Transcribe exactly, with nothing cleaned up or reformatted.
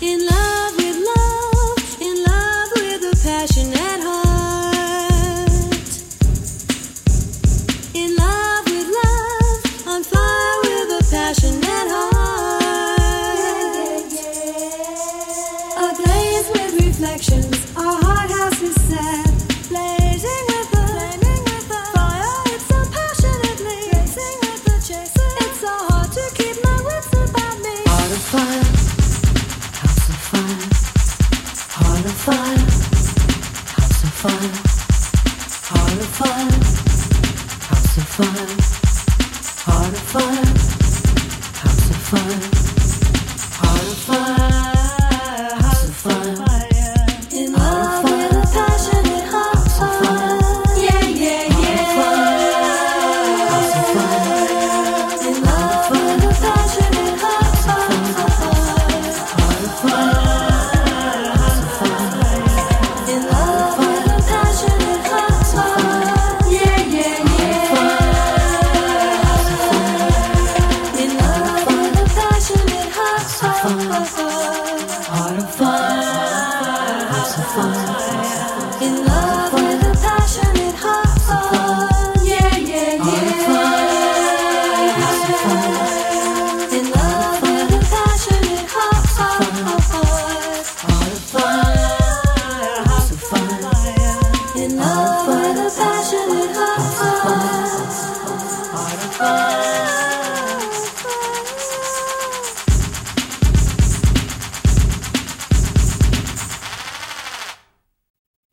In love with love, in love with a passionate heart. In love with love, on fire with a passionate heart. Ablaze with reflections, our heart house is set. Blazing with the, flaming with the fire, it's so passionately. Racing with the chaser, it's so hard to keep my wits about me. Heart of fire, house of fire. Heart of fire, house of fire. Heart of fire, house of fire. Heart of fire, house of fire. Heart of fire, house of fire. In love with a passionate heart. Yeah, yeah, yeah. House of fire. In love with a passionate heart. Heart of fire, house of fire. In love with a passionate heart. Yeah, yeah, yeah. In love with a passionate heart.